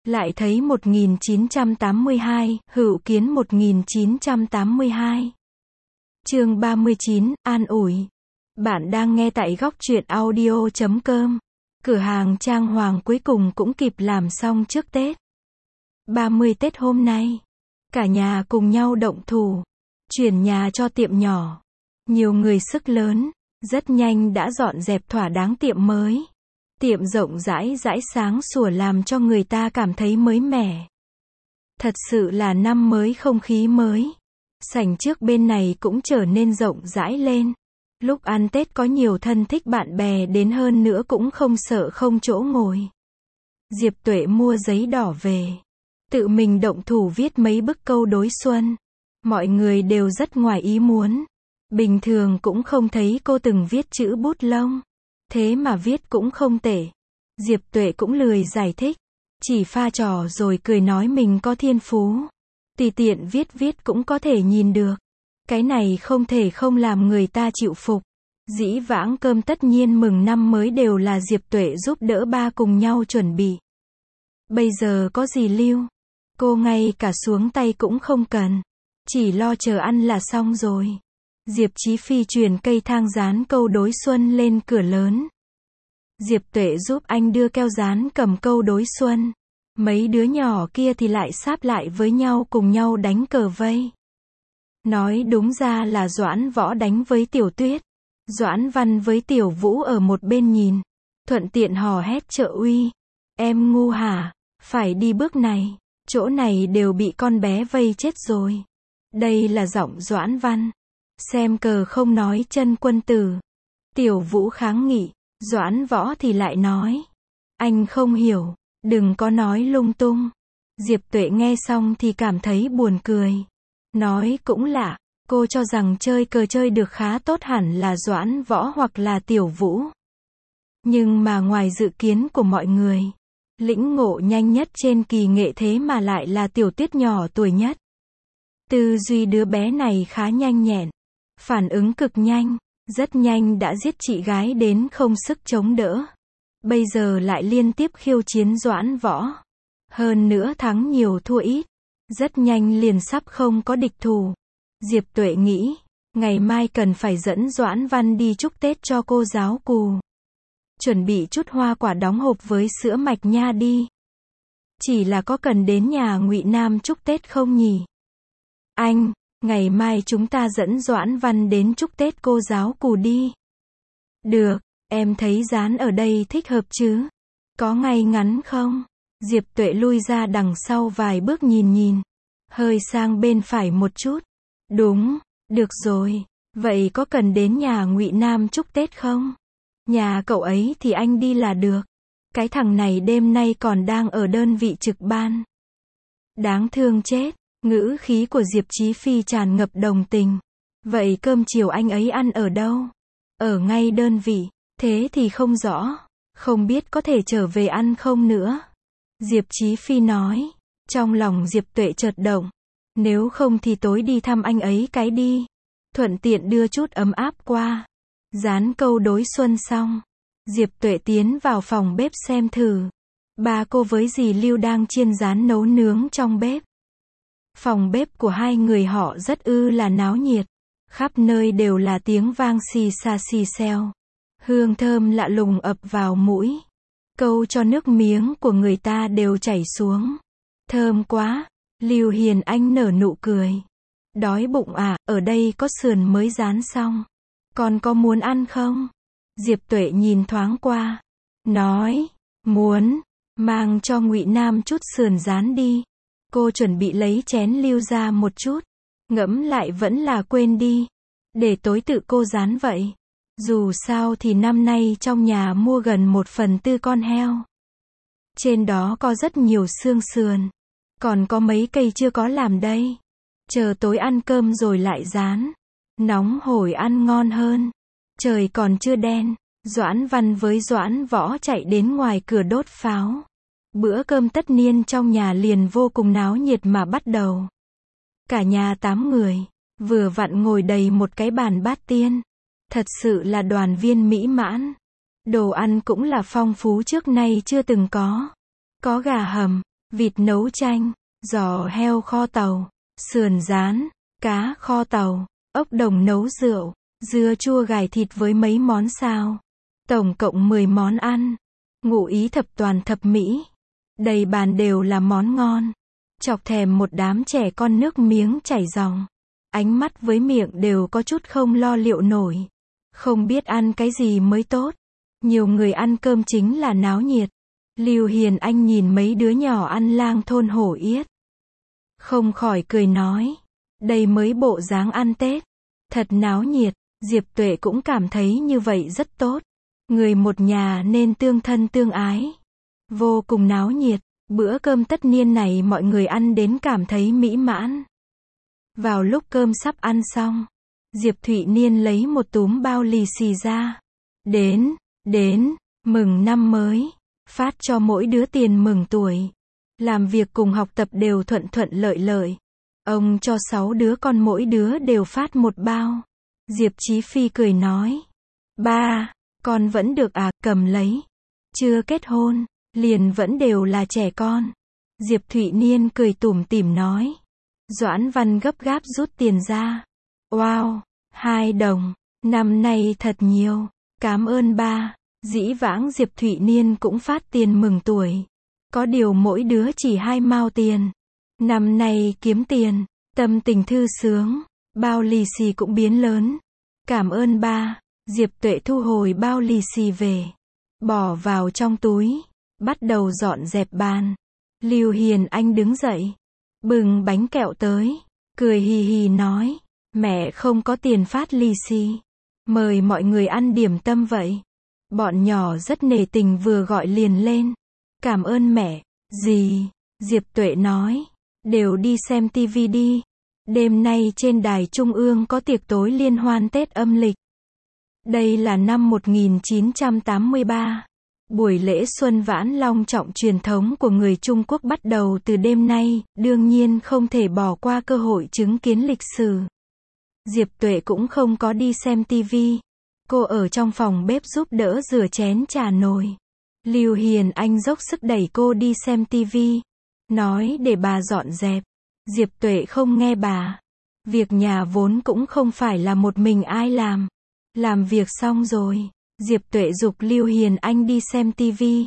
Lại thấy 1982, Hữu Kiến 1982. Chương 39, an ủi. Bạn đang nghe tại góc truyện audio.com. Cửa hàng trang hoàng cuối cùng cũng kịp làm xong trước Tết. 30 Tết hôm nay, cả nhà cùng nhau động thủ, chuyển nhà cho tiệm nhỏ. Nhiều người sức lớn, rất nhanh đã dọn dẹp thỏa đáng tiệm mới. Tiệm rộng rãi sáng sủa làm cho người ta cảm thấy mới mẻ. Thật sự là năm mới không khí mới. Sảnh trước bên này cũng trở nên rộng rãi lên. Lúc ăn Tết có nhiều thân thích bạn bè đến hơn nữa cũng không sợ không chỗ ngồi. Diệp Tuệ mua giấy đỏ về. Tự mình động thủ viết mấy bức câu đối xuân. Mọi người đều rất ngoài ý muốn. Bình thường cũng không thấy cô từng viết chữ bút lông. Thế mà viết cũng không tệ. Diệp Tuệ cũng lười giải thích. Chỉ pha trò rồi cười nói mình có thiên phú. Tùy tiện viết cũng có thể nhìn được. Cái này không thể không làm người ta chịu phục. Dĩ vãng cơm tất nhiên mừng năm mới đều là Diệp Tuệ giúp đỡ ba cùng nhau chuẩn bị. Bây giờ có gì lưu. Cô ngay cả xuống tay cũng không cần. Chỉ lo chờ ăn là xong rồi. Diệp Chí Phi truyền cây thang dán câu đối xuân lên cửa lớn. Diệp Tuệ giúp anh đưa keo dán cầm câu đối xuân. Mấy đứa nhỏ kia thì lại sáp lại với nhau cùng nhau đánh cờ vây. Nói đúng ra là Doãn Võ đánh với Tiểu Tuyết. Doãn Văn với Tiểu Vũ ở một bên nhìn. Thuận tiện hò hét trợ uy. Em ngu hả? Phải đi bước này. Chỗ này đều bị con bé vây chết rồi. Đây là giọng Doãn Văn. Xem cờ không nói chân quân tử. Tiểu Vũ kháng nghị. Doãn Võ thì lại nói. Anh không hiểu. Đừng có nói lung tung. Diệp Tuệ nghe xong thì cảm thấy buồn cười. Nói cũng lạ. Cô cho rằng chơi cờ chơi được khá tốt hẳn là Doãn Võ hoặc là Tiểu Vũ. Nhưng mà ngoài dự kiến của mọi người, lĩnh ngộ nhanh nhất trên kỳ nghệ thế mà lại là Tiểu Tuyết nhỏ tuổi nhất. Tư duy đứa bé này khá nhanh nhẹn. Phản ứng cực nhanh. Rất nhanh đã giết chị gái đến không sức chống đỡ. Bây giờ lại liên tiếp khiêu chiến Doãn Võ. Hơn nữa thắng nhiều thua ít. Rất nhanh liền sắp không có địch thủ. Diệp Tuệ nghĩ, ngày mai cần phải dẫn Doãn Văn đi chúc Tết cho cô giáo Cù. Chuẩn bị chút hoa quả đóng hộp với sữa mạch nha đi. Chỉ là có cần đến nhà Ngụy Nam chúc Tết không nhỉ? Anh, ngày mai chúng ta dẫn Doãn Văn đến chúc Tết cô giáo Cù đi. Được, em thấy dán ở đây thích hợp chứ? Có ngay ngắn không? Diệp Tuệ lui ra đằng sau vài bước nhìn. Hơi sang bên phải một chút. Đúng, được rồi. Vậy có cần đến nhà Ngụy Nam chúc Tết không? Nhà cậu ấy thì anh đi là được. Cái thằng này đêm nay còn đang ở đơn vị trực ban. Đáng thương chết. Ngữ khí của Diệp Chí Phi tràn ngập đồng tình. Vậy cơm chiều anh ấy ăn ở đâu? Ở ngay đơn vị. Thế thì không rõ. Không biết có thể trở về ăn không nữa. Diệp Chí Phi nói. Trong lòng Diệp Tuệ chợt động. Nếu không thì tối đi thăm anh ấy cái đi. Thuận tiện đưa chút ấm áp qua. Dán câu đối xuân xong. Diệp Tuệ tiến vào phòng bếp xem thử. Ba cô với dì Lưu đang chiên rán nấu nướng trong bếp. Phòng bếp của hai người họ rất là náo nhiệt. Khắp nơi đều là tiếng vang xì xa xì xèo. Hương thơm lạ lùng ập vào mũi. Câu cho nước miếng của người ta đều chảy xuống. Thơm quá. Lưu Hiền Anh nở nụ cười. Đói bụng à, ở đây có sườn mới rán xong. Con có muốn ăn không? Diệp Tuệ nhìn thoáng qua. Nói, muốn, mang cho Ngụy Nam chút sườn rán đi. Cô chuẩn bị lấy chén Lưu ra một chút. Ngẫm lại vẫn là quên đi. Để tối tự cô rán vậy. Dù sao thì năm nay trong nhà mua gần 1/4 con heo. Trên đó có rất nhiều xương sườn. Còn có mấy cây chưa có làm đây. Chờ tối ăn cơm rồi lại rán. Nóng hổi ăn ngon hơn. Trời còn chưa đen. Doãn Văn với Doãn Võ chạy đến ngoài cửa đốt pháo. Bữa cơm tất niên trong nhà liền vô cùng náo nhiệt mà bắt đầu. Cả nhà 8 người. Vừa vặn ngồi đầy một cái bàn bát tiên. Thật sự là đoàn viên mỹ mãn. Đồ ăn cũng là phong phú trước nay chưa từng có. Có gà hầm. vịt nấu chanh, giò heo kho tàu, sườn rán, cá kho tàu, ốc đồng nấu rượu, dưa chua gài thịt với mấy món xào. Tổng cộng 10 món ăn. Ngụ ý thập toàn thập mỹ. Đầy bàn đều là món ngon. Chọc thèm một đám trẻ con nước miếng chảy ròng. Ánh mắt với miệng đều có chút không lo liệu nổi. Không biết ăn cái gì mới tốt. Nhiều người ăn cơm chính là náo nhiệt. Lưu Hiền Anh nhìn mấy đứa nhỏ ăn lang thôn hổ yết. Không khỏi cười nói. Đây mới bộ dáng ăn Tết. Thật náo nhiệt. Diệp Tuệ cũng cảm thấy như vậy rất tốt. Người một nhà nên tương thân tương ái. Vô cùng náo nhiệt. Bữa cơm tất niên này mọi người ăn đến cảm thấy mỹ mãn. Vào lúc cơm sắp ăn xong, Diệp Thụy Niên lấy một túm bao lì xì ra. Đến, mừng năm mới. Phát cho mỗi đứa tiền mừng tuổi. Làm việc cùng học tập đều thuận thuận lợi lợi. Ông cho 6 đứa con mỗi đứa đều phát một bao. Diệp Chí Phi cười nói. Ba, con vẫn được à, cầm lấy. Chưa kết hôn, liền vẫn đều là trẻ con. Diệp Thụy Niên cười tủm tỉm nói. Doãn Văn gấp gáp rút tiền ra. Wow, 2 đồng, năm nay thật nhiều. Cảm ơn ba. Dĩ vãng Diệp Thụy Niên cũng phát tiền mừng tuổi. Có điều mỗi đứa chỉ 2 mao tiền. Năm nay kiếm tiền, tâm tình thư sướng. Bao lì xì cũng biến lớn. Cảm ơn ba. Diệp Tuệ thu hồi bao lì xì về. Bỏ vào trong túi. Bắt đầu dọn dẹp bàn. Lưu Hiền Anh đứng dậy. Bưng bánh kẹo tới. Cười hì hì nói. Mẹ không có tiền phát lì xì. Mời mọi người ăn điểm tâm vậy. Bọn nhỏ rất nể tình vừa gọi liền lên. Cảm ơn mẹ. Gì? Diệp Tuệ nói. Đều đi xem tivi đi. Đêm nay trên đài Trung ương có tiệc tối liên hoan Tết âm lịch. Đây là năm 1983. Buổi lễ Xuân Vãn long trọng truyền thống của người Trung Quốc bắt đầu từ đêm nay, đương nhiên không thể bỏ qua cơ hội chứng kiến lịch sử. Diệp Tuệ cũng không có đi xem tivi. Cô ở trong phòng bếp giúp đỡ rửa chén trà nồi. Lưu Hiền Anh dốc sức đẩy cô đi xem tivi. Nói để bà dọn dẹp. Diệp Tuệ không nghe bà. Việc nhà vốn cũng không phải là một mình ai làm. Làm việc xong rồi. Diệp Tuệ giục Lưu Hiền Anh đi xem tivi.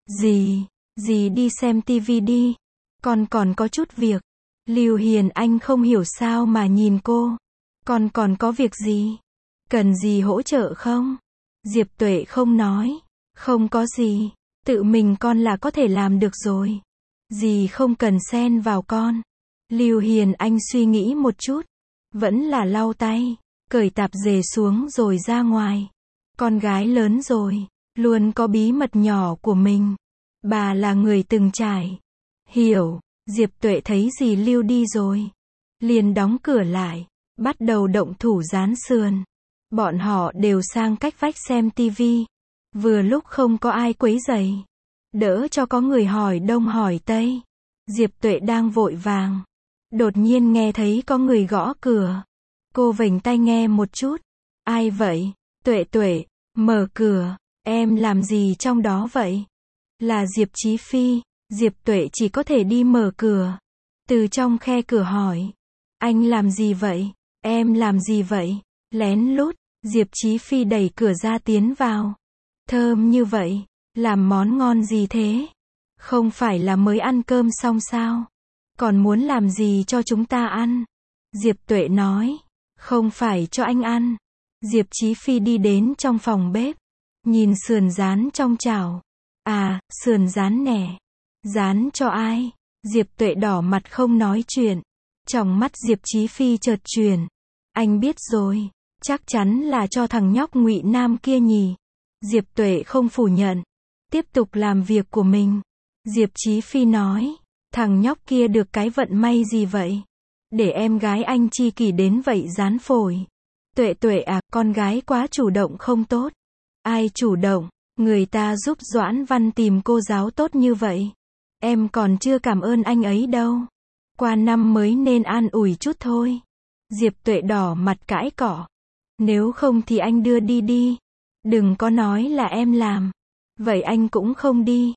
Gì đi xem tivi đi. Con còn có chút việc. Lưu Hiền Anh không hiểu sao mà nhìn cô. Con còn có việc gì? Cần gì hỗ trợ không? Diệp Tuệ không nói. Không có gì. Tự mình con là có thể làm được rồi. Dì không cần xen vào con. Lưu Hiền Anh suy nghĩ một chút. Vẫn là lau tay. Cởi tạp dề xuống rồi ra ngoài. Con gái lớn rồi. Luôn có bí mật nhỏ của mình. Bà là người từng trải. Hiểu. Diệp Tuệ thấy dì Lưu đi rồi. Liền đóng cửa lại. Bắt đầu động thủ rán sườn. Bọn họ đều sang cách vách xem tivi. Vừa lúc không có ai quấy rầy. Đỡ cho có người hỏi đông hỏi tây. Diệp Tuệ đang vội vàng. Đột nhiên nghe thấy có người gõ cửa. Cô vểnh tai nghe một chút. Ai vậy? Tuệ, mở cửa. Em làm gì trong đó vậy? Là Diệp Chí Phi. Diệp Tuệ chỉ có thể đi mở cửa. Từ trong khe cửa hỏi. Anh làm gì vậy? Em làm gì vậy? Lén lút. Diệp Chí Phi đẩy cửa ra tiến vào. Thơm như vậy. Làm món ngon gì thế? Không phải là mới ăn cơm xong sao? Còn muốn làm gì cho chúng ta ăn? Diệp Tuệ nói. Không phải cho anh ăn. Diệp Chí Phi đi đến trong phòng bếp. Nhìn sườn rán trong chảo. À, sườn rán nè. Rán cho ai? Diệp Tuệ đỏ mặt không nói chuyện. Trong mắt Diệp Chí Phi chợt chuyển. Anh biết rồi. Chắc chắn là cho thằng nhóc Ngụy Nam kia nhỉ. Diệp Tuệ không phủ nhận. Tiếp tục làm việc của mình. Diệp Chí Phi nói. Thằng nhóc kia được cái vận may gì vậy? Để em gái anh chi kỷ đến vậy rán phổi. Tuệ à, con gái quá chủ động không tốt. Ai chủ động? Người ta giúp Doãn Văn tìm cô giáo tốt như vậy. Em còn chưa cảm ơn anh ấy đâu. Qua năm mới nên an ủi chút thôi. Diệp Tuệ đỏ mặt cãi cọ. Nếu không thì anh đưa đi đi. Đừng có nói là em làm. Vậy anh cũng không đi.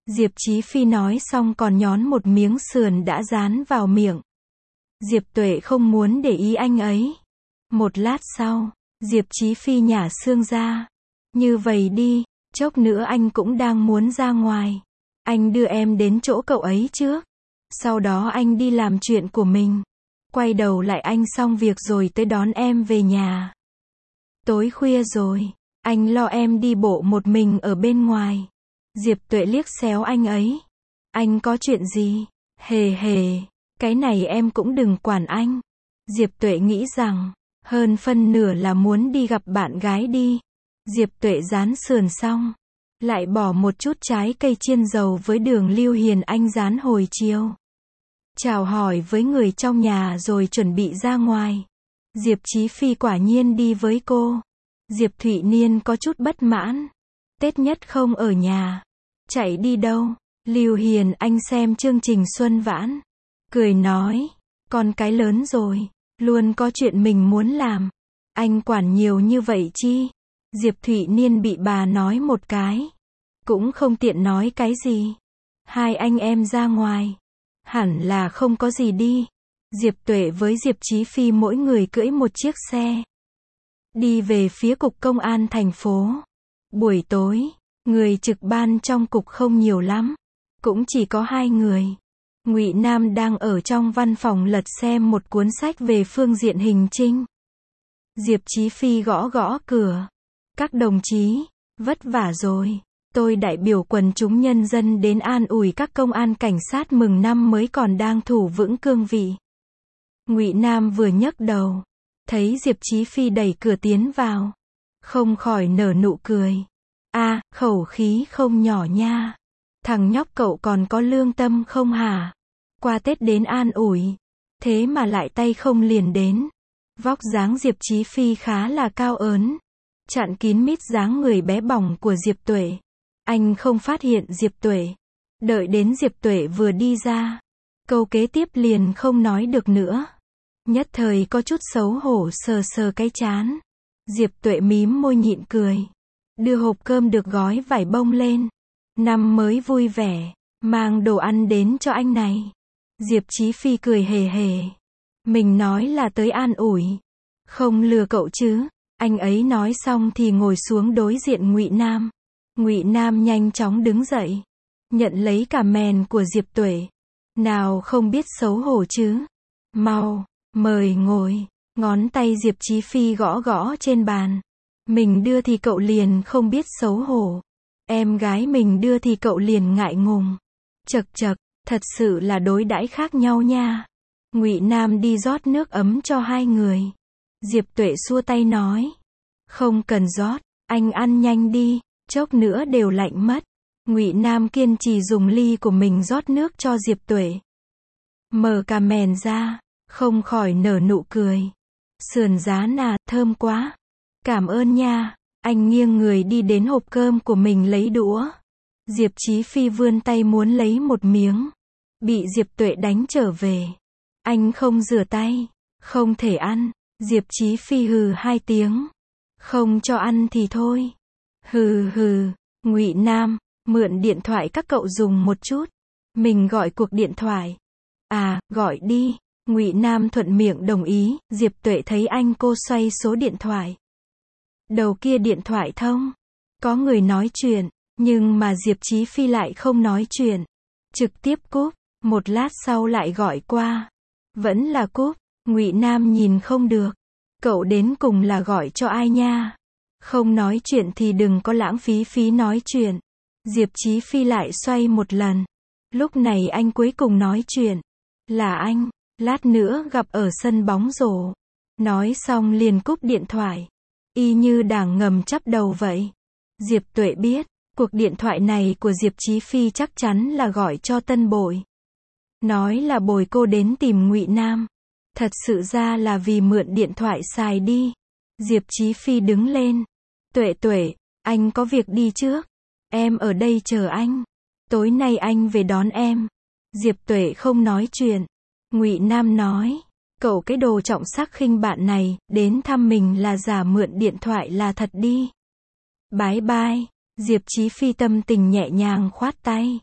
Diệp Chí Phi nói xong còn nhón một miếng sườn đã dán vào miệng. Diệp Tuệ không muốn để ý anh ấy. Một lát sau, Diệp Chí Phi nhả xương ra. Như vậy đi, chốc nữa anh cũng đang muốn ra ngoài. Anh đưa em đến chỗ cậu ấy trước. Sau đó anh đi làm chuyện của mình. Quay đầu lại anh xong việc rồi tới đón em về nhà. Tối khuya rồi, anh lo em đi bộ một mình ở bên ngoài. Diệp Tuệ liếc xéo anh ấy. Anh có chuyện gì? Hề hề, cái này em cũng đừng quản anh. Diệp Tuệ nghĩ rằng, hơn phân nửa là muốn đi gặp bạn gái đi. Diệp Tuệ rán sườn xong, lại bỏ một chút trái cây chiên dầu với đường Lưu Hiền Anh rán hồi chiều. Chào hỏi với người trong nhà rồi chuẩn bị ra ngoài. Diệp Chí Phi quả nhiên đi với cô. Diệp Thụy Niên có chút bất mãn. Tết nhất không ở nhà. Chạy đi đâu? Lưu Hiền Anh xem chương trình Xuân Vãn. Cười nói, con cái lớn rồi, luôn có chuyện mình muốn làm. Anh quản nhiều như vậy chi? Diệp Thụy Niên bị bà nói một cái. Cũng không tiện nói cái gì. Hai anh em ra ngoài. Hẳn là không có gì đi. Diệp Tuệ với Diệp Chí Phi mỗi người cưỡi một chiếc xe. Đi về phía cục công an thành phố. Buổi tối, người trực ban trong cục không nhiều lắm. Cũng chỉ có 2 người. Ngụy Nam đang ở trong văn phòng lật xem một cuốn sách về phương diện hình trinh. Diệp Chí Phi gõ gõ cửa. Các đồng chí, vất vả rồi. Tôi đại biểu quần chúng nhân dân đến an ủi các công an cảnh sát mừng năm mới còn đang thủ vững cương vị. Ngụy Nam vừa nhấc đầu, thấy Diệp Chí Phi đẩy cửa tiến vào, không khỏi nở nụ cười. A, khẩu khí không nhỏ nha. Thằng nhóc cậu còn có lương tâm không hả? Qua Tết đến an ủi, thế mà lại tay không liền đến. Vóc dáng Diệp Chí Phi khá là cao ớn, chặn kín mít dáng người bé bỏng của Diệp Tuệ. Anh không phát hiện Diệp Tuệ. Đợi đến Diệp Tuệ vừa đi ra, câu kế tiếp liền không nói được nữa. Nhất thời có chút xấu hổ sờ sờ cái trán. Diệp Tuệ mím môi nhịn cười. Đưa hộp cơm được gói vải bông lên. Năm mới vui vẻ, mang đồ ăn đến cho anh này. Diệp Chí Phi cười hề hề. Mình nói là tới an ủi. Không lừa cậu chứ. Anh ấy nói xong thì ngồi xuống đối diện Ngụy Nam. Ngụy Nam nhanh chóng đứng dậy, nhận lấy cả mền của Diệp Tuệ. Nào không biết xấu hổ chứ. Mau, mời ngồi. Ngón tay Diệp Chí Phi gõ gõ trên bàn. Mình đưa thì cậu liền không biết xấu hổ. Em gái mình đưa thì cậu liền ngại ngùng. Chậc chậc, thật sự là đối đãi khác nhau nha. Ngụy Nam đi rót nước ấm cho 2 người. Diệp Tuệ xua tay nói. Không cần rót, anh ăn nhanh đi, chốc nữa đều lạnh mất. Ngụy Nam kiên trì dùng ly của mình rót nước cho Diệp Tuệ. Mở cà mèn ra, không khỏi nở nụ cười. Sườn rán à, thơm quá. Cảm ơn nha. Anh nghiêng người đi đến hộp cơm của mình lấy đũa. Diệp Chí Phi vươn tay muốn lấy một miếng. Bị Diệp Tuệ đánh trở về. Anh không rửa tay. Không thể ăn. Diệp Chí Phi hừ 2 tiếng. Không cho ăn thì thôi. Hừ hừ. Ngụy Nam, mượn điện thoại các cậu dùng một chút. Mình gọi cuộc điện thoại. À, gọi đi. Ngụy Nam thuận miệng đồng ý. Diệp Tuệ thấy anh cô xoay số điện thoại. Đầu kia điện thoại thông. Có người nói chuyện, nhưng mà Diệp Chí Phi lại không nói chuyện. Trực tiếp cúp. Một lát sau lại gọi qua. Vẫn là cúp. Ngụy Nam nhìn không được. Cậu đến cùng là gọi cho ai nha? Không nói chuyện thì đừng có lãng phí nói chuyện. Diệp Chí Phi lại xoay một lần. Lúc này anh cuối cùng nói chuyện. Là anh, lát nữa gặp ở sân bóng rổ. Nói xong liền cúp điện thoại. Y như đang ngầm chắp đầu vậy. Diệp Tuệ biết, cuộc điện thoại này của Diệp Chí Phi chắc chắn là gọi cho Tân Bội. Nói là bồi cô đến tìm Ngụy Nam. Thật sự ra là vì mượn điện thoại xài đi. Diệp Chí Phi đứng lên. Tuệ Tuệ, anh có việc đi trước. Em ở đây chờ anh. Tối nay anh về đón em. Diệp Tuệ không nói chuyện. Ngụy Nam nói. Cậu cái đồ trọng sắc khinh bạn này, đến thăm mình là giả mượn điện thoại là thật đi. Bye bye. Diệp Chí Phi tâm tình nhẹ nhàng khoát tay.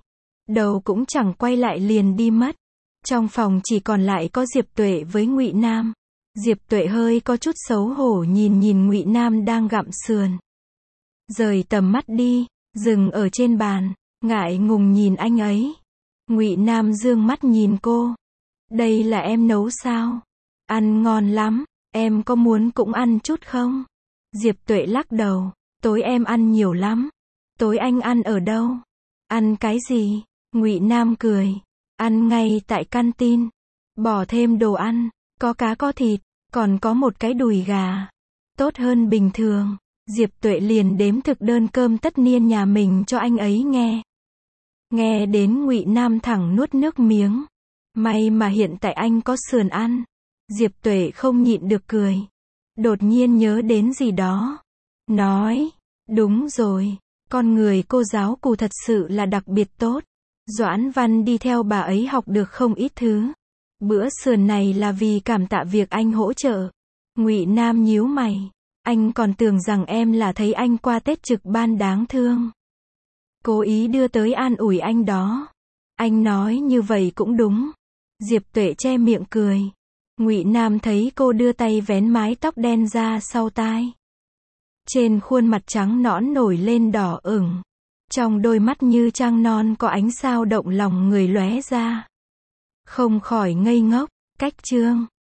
đầu cũng chẳng quay lại liền đi mất. Trong phòng chỉ còn lại có Diệp Tuệ với Ngụy Nam. Diệp Tuệ hơi có chút xấu hổ nhìn Ngụy Nam đang gặm sườn. Rời tầm mắt đi, dừng ở trên bàn, ngại ngùng nhìn anh ấy. Ngụy Nam dương mắt nhìn cô. Đây là em nấu sao? Ăn ngon lắm, em có muốn cũng ăn chút không? Diệp Tuệ lắc đầu, tối em ăn nhiều lắm. Tối anh ăn ở đâu? Ăn cái gì? Ngụy Nam cười, ăn ngay tại canteen. Bỏ thêm đồ ăn, có cá có thịt, còn có một cái đùi gà. Tốt hơn bình thường. Diệp Tuệ liền đếm thực đơn cơm tất niên nhà mình cho anh ấy nghe. Nghe đến Ngụy Nam thẳng nuốt nước miếng. May mà hiện tại anh có sườn ăn. Diệp Tuệ không nhịn được cười. Đột nhiên nhớ đến gì đó. Nói, đúng rồi, con người cô giáo Cù thật sự là đặc biệt tốt. Doãn Văn đi theo bà ấy học được không ít thứ. Bữa sườn này là vì cảm tạ việc anh hỗ trợ. Ngụy Nam nhíu mày. Anh còn tưởng rằng em là thấy anh qua Tết trực ban đáng thương. Cố ý đưa tới an ủi anh đó. Anh nói như vậy cũng đúng. Diệp Tuệ che miệng cười. Ngụy Nam thấy cô đưa tay vén mái tóc đen ra sau tai. Trên khuôn mặt trắng nõn nổi lên đỏ ửng. Trong đôi mắt như trăng non có ánh sao động lòng người lóe ra. Không khỏi ngây ngốc. Cách chương